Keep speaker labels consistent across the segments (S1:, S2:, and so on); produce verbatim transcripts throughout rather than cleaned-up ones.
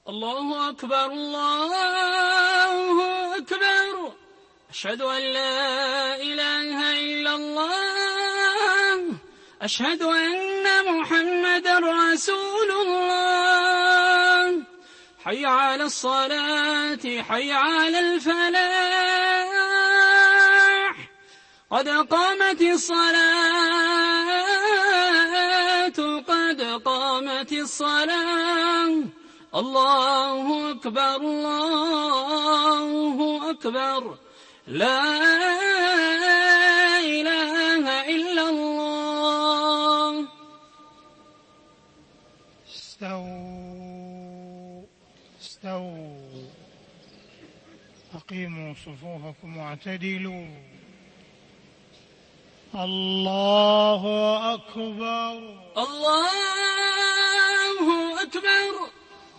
S1: الله أكبر الله أكبر. أشهد أن لا إله إلا الله. أشهد أن محمدًا رسول الله. حي على الصلاة حي على الفلاح. قد قامت الصلاة قد قامت الصلاة. الله أكبر الله أكبر. لا إله إلا الله.
S2: استووا استووا أقيموا صفوفكم واعتدلوا. الله أكبر
S1: الله أكبر.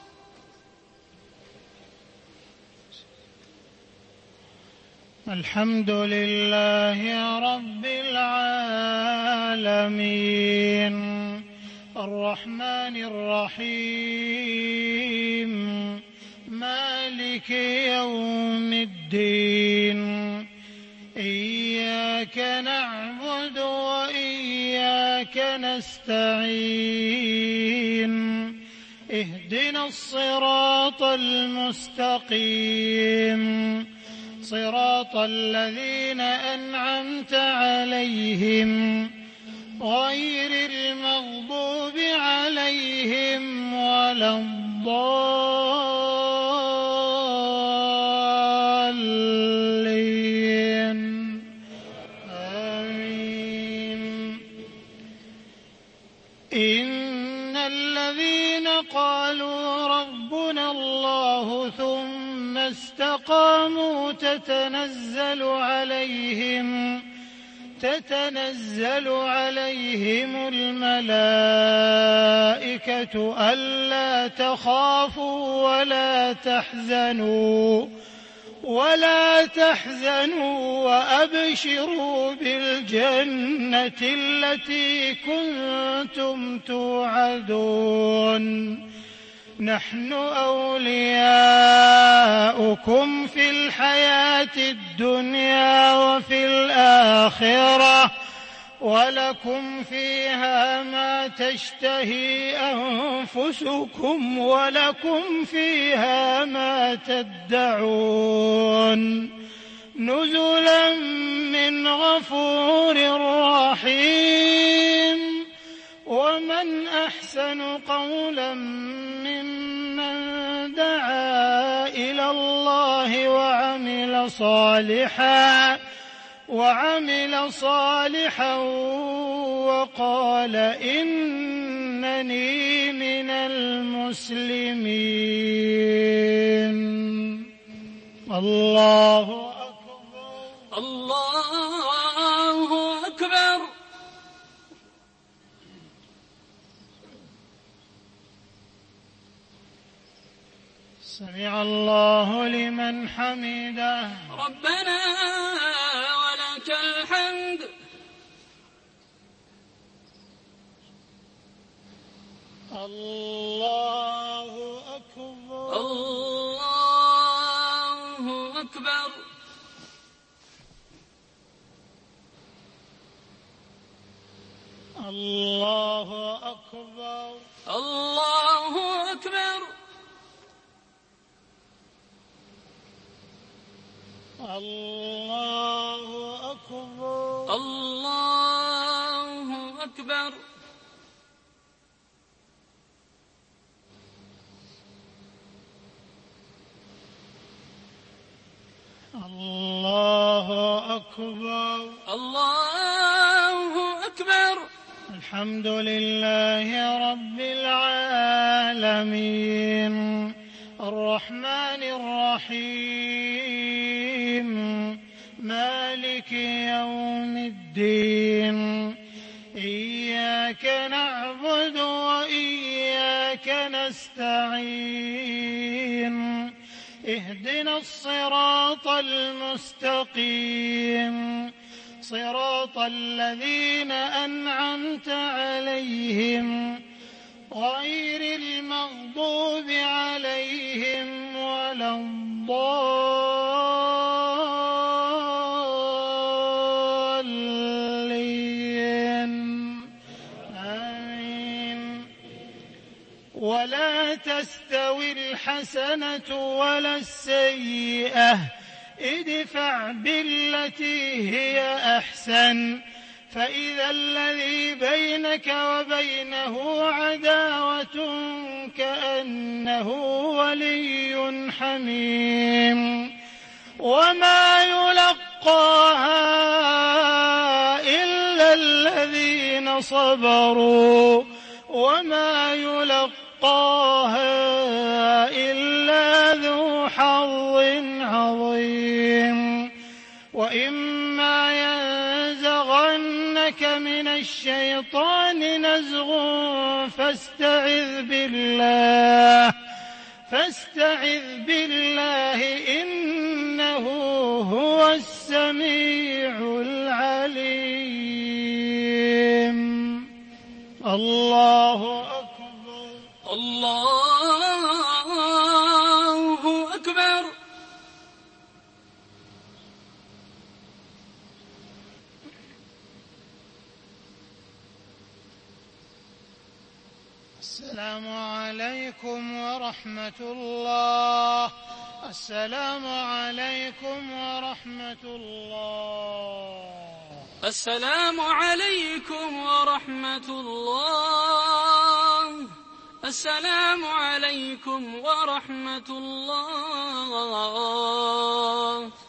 S2: الحمد لله رب العالمين الرحمن الرحيم مالك يوم الدين. إياك نعبد وإياك نستعين. اهدنا الصراط المستقيم صراط الذين أنعمت عليهم غير المغضوب عليهم ولا الضالين. آمين. إن الذين قالوا ربنا الله ثم استقاموا تتنزل عليهم تتنزل عليهم الملائكة ألا تخافوا ولا تحزنوا ولا تحزنوا وأبشروا بالجنة التي كنتم توعدون. نحن أولياؤكم في الحياة الدنيا وفي الآخرة ولكم فيها ما تشتهي أنفسكم ولكم فيها ما تدعون. نزلا من غفور رحيم. ومن أحسن قولا ممن دعا إلى الله وعمل صالحا وعمل صالحا وقال إنني من المسلمين. الله أكبر
S1: الله أكبر.
S2: سمع الله لمن حمده.
S1: ربنا ولك الحمد.
S2: الله أكبر
S1: الله أكبر.
S2: الله أكبر
S1: الله أكبر.
S2: الله أكبر
S1: الله أكبر.
S2: الله أكبر
S1: الله أكبر.
S2: الحمد لله رب العالمين الرحمن الرحيم مالك يوم الدين. إياك نعبد وإياك نستعين. اهدنا الصراط المستقيم صراط الذين أنعمت عليهم غير المغضوب عليهم الضالين آمين. ولا تستوي الحسنة ولا السيئة ادفع بالتي هي أحسن فإذا الذي بينك وبينه عداوة كأنه ولي حميم وما يلقاها إلا الذين صبروا وما يلقاها إلا ذو حظ عظيم. وإما ينزغنك من الشيطان نزغ فاستعذ بالله فاستعذ بالله إنه هو السميع العليم. الله أكبر
S1: الله أكبر.
S2: السلام عليكم ورحمة الله. السلام عليكم ورحمة الله.
S1: السلام عليكم ورحمة الله. السلام عليكم ورحمة الله.